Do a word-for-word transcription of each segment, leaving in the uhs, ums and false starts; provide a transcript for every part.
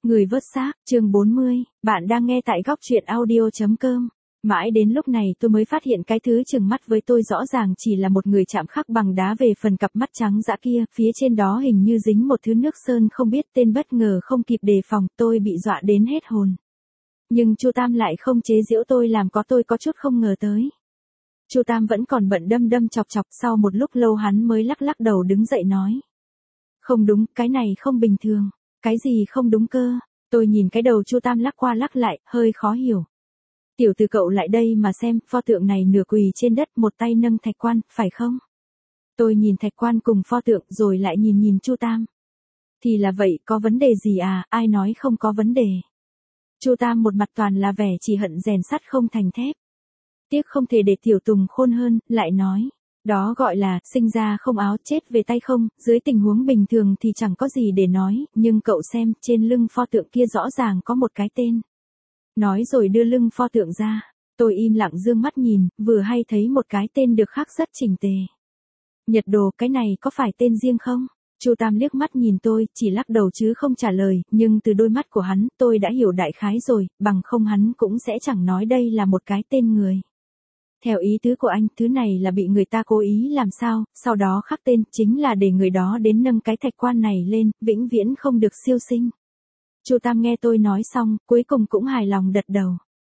Người vớt xác, chương bốn mươi, bạn đang nghe tại góc truyện audio chấm com. Mãi đến lúc này tôi mới phát hiện cái thứ chừng mắt với tôi rõ ràng chỉ là một người chạm khắc bằng đá về phần cặp mắt trắng dã kia, phía trên đó hình như dính một thứ nước sơn không biết tên, bất ngờ không kịp đề phòng, tôi bị dọa đến hết hồn. Nhưng Chu Tam lại không chế giễu tôi làm có tôi có chút không ngờ tới. Chu Tam vẫn còn bận đâm đâm chọc chọc, sau một lúc lâu hắn mới lắc lắc đầu đứng dậy nói. Không đúng, cái này không bình thường. Cái gì không đúng cơ? Tôi nhìn cái đầu Chu Tam lắc qua lắc lại, hơi khó hiểu. Tiểu tử cậu lại đây mà xem, pho tượng này nửa quỳ trên đất, một tay nâng thạch quan, phải không? Tôi nhìn thạch quan cùng pho tượng rồi lại nhìn nhìn Chu Tam. Thì là vậy, có vấn đề gì à, ai nói không có vấn đề. Chu Tam một mặt toàn là vẻ chỉ hận rèn sắt không thành thép. Tiếc không thể để tiểu Tùng khôn hơn, lại nói. Đó gọi là, sinh ra không áo chết về tay không, dưới tình huống bình thường thì chẳng có gì để nói, nhưng cậu xem, trên lưng pho tượng kia rõ ràng có một cái tên. Nói rồi đưa lưng pho tượng ra, tôi im lặng dương mắt nhìn, vừa hay thấy một cái tên được khắc rất chỉnh tề. Nhật Đồ, cái này có phải tên riêng không? Chu Tam liếc mắt nhìn tôi, chỉ lắc đầu chứ không trả lời, nhưng từ đôi mắt của hắn, tôi đã hiểu đại khái rồi, bằng không hắn cũng sẽ chẳng nói đây là một cái tên người. Theo ý tứ của anh, thứ này là bị người ta cố ý làm sao, sau đó khắc tên, chính là để người đó đến nâng cái thạch quan này lên, vĩnh viễn không được siêu sinh. Chu Tam nghe tôi nói xong, cuối cùng cũng hài lòng gật đầu.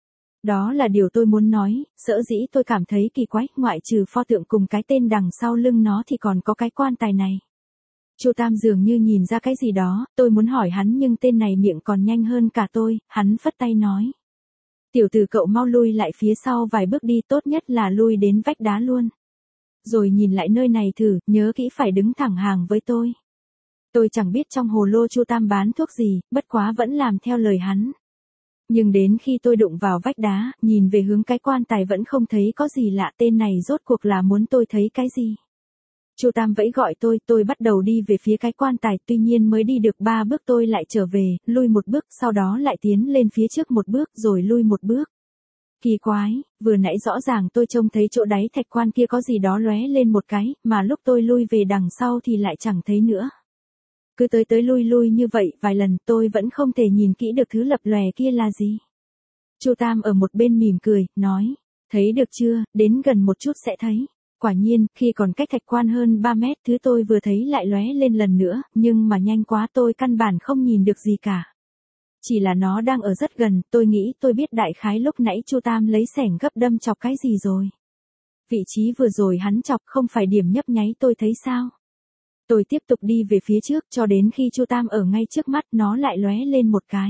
Đó là điều tôi muốn nói, sở dĩ tôi cảm thấy kỳ quái, ngoại trừ pho tượng cùng cái tên đằng sau lưng nó thì còn có cái quan tài này. Chu Tam dường như nhìn ra cái gì đó, tôi muốn hỏi hắn nhưng tên này miệng còn nhanh hơn cả tôi, hắn phất tay nói. Tiểu tử cậu mau lui lại phía sau vài bước đi, tốt nhất là lui đến vách đá luôn. Rồi nhìn lại nơi này thử, nhớ kỹ phải đứng thẳng hàng với tôi. Tôi chẳng biết trong hồ lô Chu Tam bán thuốc gì, bất quá vẫn làm theo lời hắn. Nhưng đến khi tôi đụng vào vách đá, nhìn về hướng cái quan tài vẫn không thấy có gì lạ, tên này rốt cuộc là muốn tôi thấy cái gì. Chu Tam vẫy gọi tôi, tôi bắt đầu đi về phía cái quan tài, tuy nhiên mới đi được ba bước tôi lại trở về, lui một bước, sau đó lại tiến lên phía trước một bước, rồi lui một bước. Kỳ quái, vừa nãy rõ ràng tôi trông thấy chỗ đáy thạch quan kia có gì đó lóe lên một cái, mà lúc tôi lui về đằng sau thì lại chẳng thấy nữa. Cứ tới tới lui lui như vậy vài lần tôi vẫn không thể nhìn kỹ được thứ lập lòe kia là gì. Chu Tam ở một bên mỉm cười, nói, thấy được chưa, đến gần một chút sẽ thấy. Quả nhiên, khi còn cách thạch quan hơn ba mét, thứ tôi vừa thấy lại lóe lên lần nữa, nhưng mà nhanh quá tôi căn bản không nhìn được gì cả. Chỉ là nó đang ở rất gần, tôi nghĩ tôi biết đại khái lúc nãy Chu Tam lấy xẻng gấp đâm chọc cái gì rồi. Vị trí vừa rồi hắn chọc không phải điểm nhấp nháy tôi thấy sao. Tôi tiếp tục đi về phía trước cho đến khi Chu Tam ở ngay trước mắt nó lại lóe lên một cái.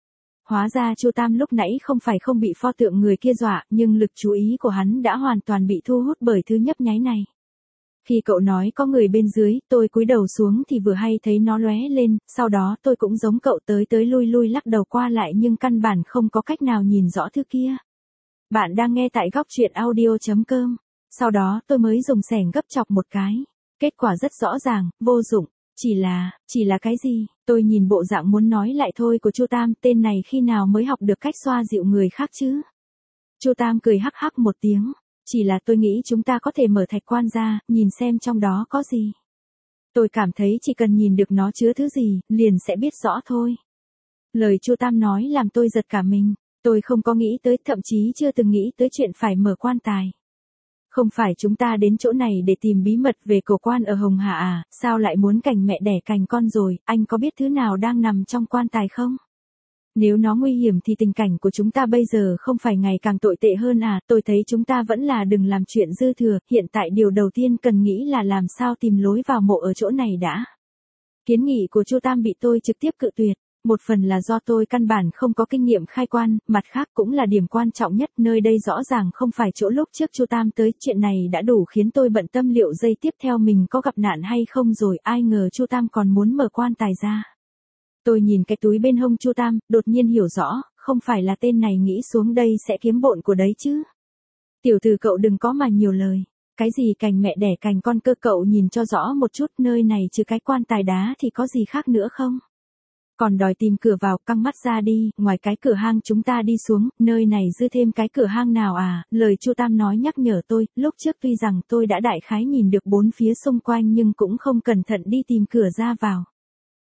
Hóa ra Chu Tam lúc nãy không phải không bị pho tượng người kia dọa, nhưng lực chú ý của hắn đã hoàn toàn bị thu hút bởi thứ nhấp nháy này. Khi cậu nói có người bên dưới, tôi cúi đầu xuống thì vừa hay thấy nó lóe lên, sau đó tôi cũng giống cậu tới tới lui lui lắc đầu qua lại nhưng căn bản không có cách nào nhìn rõ thứ kia. Bạn đang nghe tại góc truyện audio chấm com. Sau đó tôi mới dùng xẻng gấp chọc một cái. Kết quả rất rõ ràng, vô dụng. Chỉ là, chỉ là cái gì? Tôi nhìn bộ dạng muốn nói lại thôi của Chu Tam, tên này khi nào mới học được cách xoa dịu người khác chứ? Chu Tam cười hắc hắc một tiếng. Chỉ là tôi nghĩ chúng ta có thể mở thạch quan ra, nhìn xem trong đó có gì. Tôi cảm thấy chỉ cần nhìn được nó chứa thứ gì, liền sẽ biết rõ thôi. Lời Chu Tam nói làm tôi giật cả mình. Tôi không có nghĩ tới, thậm chí chưa từng nghĩ tới chuyện phải mở quan tài. Không phải chúng ta đến chỗ này để tìm bí mật về cổ quan ở Hồng Hà à, sao lại muốn cành mẹ đẻ cành con rồi, anh có biết thứ nào đang nằm trong quan tài không? Nếu nó nguy hiểm thì tình cảnh của chúng ta bây giờ không phải ngày càng tồi tệ hơn à, tôi thấy chúng ta vẫn là đừng làm chuyện dư thừa, hiện tại điều đầu tiên cần nghĩ là làm sao tìm lối vào mộ ở chỗ này đã. Kiến nghị của Chu Tam bị tôi trực tiếp cự tuyệt. Một phần là do tôi căn bản không có kinh nghiệm khai quan, mặt khác cũng là điểm quan trọng nhất, nơi đây rõ ràng không phải chỗ lúc trước Chu Tam tới, chuyện này đã đủ khiến tôi bận tâm liệu giây tiếp theo mình có gặp nạn hay không rồi, ai ngờ Chu Tam còn muốn mở quan tài ra. Tôi nhìn cái túi bên hông Chu Tam, đột nhiên hiểu rõ, không phải là tên này nghĩ xuống đây sẽ kiếm bộn của đấy chứ. Tiểu tử cậu đừng có mà nhiều lời, cái gì cành mẹ đẻ cành con cơ, cậu nhìn cho rõ một chút, nơi này trừ cái quan tài đá thì có gì khác nữa không? Còn đòi tìm cửa vào, căng mắt ra đi, ngoài cái cửa hang chúng ta đi xuống, nơi này dư thêm cái cửa hang nào à, lời Chu Tam nói nhắc nhở tôi, lúc trước tuy rằng tôi đã đại khái nhìn được bốn phía xung quanh nhưng cũng không cẩn thận đi tìm cửa ra vào.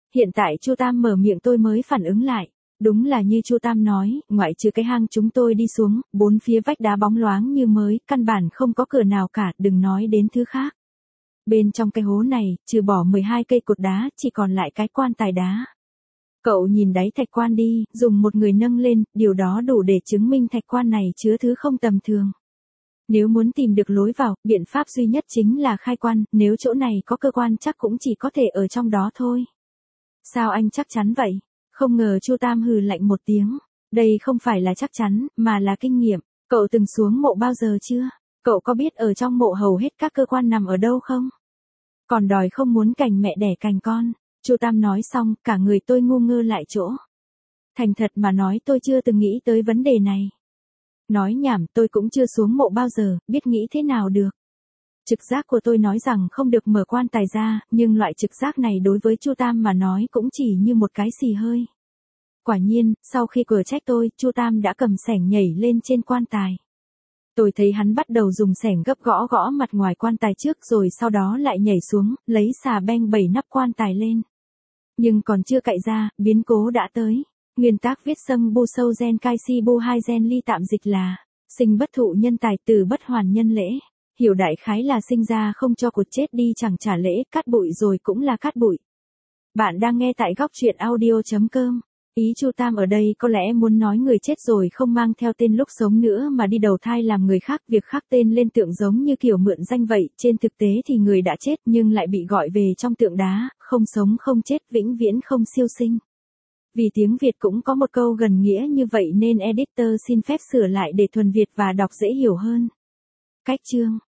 Hiện tại Chu Tam mở miệng tôi mới phản ứng lại. Đúng là như Chu Tam nói, ngoại trừ cái hang chúng tôi đi xuống, bốn phía vách đá bóng loáng như mới, căn bản không có cửa nào cả, đừng nói đến thứ khác. Bên trong cái hố này, trừ bỏ mười hai cây cột đá, chỉ còn lại cái quan tài đá. Cậu nhìn đáy thạch quan đi, dùng một người nâng lên, điều đó đủ để chứng minh thạch quan này chứa thứ không tầm thường. Nếu muốn tìm được lối vào, biện pháp duy nhất chính là khai quan, nếu chỗ này có cơ quan chắc cũng chỉ có thể ở trong đó thôi. Sao anh chắc chắn vậy? Không ngờ Chu Tam hừ lạnh một tiếng. Đây không phải là chắc chắn, mà là kinh nghiệm. Cậu từng xuống mộ bao giờ chưa? Cậu có biết ở trong mộ hầu hết các cơ quan nằm ở đâu không? Còn đòi không muốn cành mẹ đẻ cành con. Chu Tam nói xong, cả người tôi ngu ngơ lại chỗ. Thành thật mà nói tôi chưa từng nghĩ tới vấn đề này. Nói nhảm, tôi cũng chưa xuống mộ bao giờ, biết nghĩ thế nào được. Trực giác của tôi nói rằng không được mở quan tài ra, nhưng loại trực giác này đối với Chu Tam mà nói cũng chỉ như một cái xì hơi. Quả nhiên, sau khi cửa trách tôi, Chu Tam đã cầm xẻng nhảy lên trên quan tài. Tôi thấy hắn bắt đầu dùng xẻng gấp gõ gõ mặt ngoài quan tài trước rồi sau đó lại nhảy xuống, lấy xà beng bẩy nắp quan tài lên. Nhưng còn chưa cạy ra, biến cố đã tới. Nguyên tác viết sâm bu sâu gen cai si bu hai gen ly tạm dịch là sinh bất thụ nhân tài, tử bất hoàn nhân lễ. Hiểu đại khái là sinh ra không cho cột chết đi chẳng trả lễ, cát bụi rồi cũng là cát bụi. Bạn đang nghe tại góc truyện audio chấm com. Ý Chu Tam ở đây có lẽ muốn nói người chết rồi không mang theo tên lúc sống nữa mà đi đầu thai làm người khác, việc khác tên lên tượng giống như kiểu mượn danh vậy, trên thực tế thì người đã chết nhưng lại bị gọi về trong tượng đá, không sống không chết, vĩnh viễn không siêu sinh. Vì tiếng Việt cũng có một câu gần nghĩa như vậy nên editor xin phép sửa lại để thuần Việt và đọc dễ hiểu hơn. Cách chương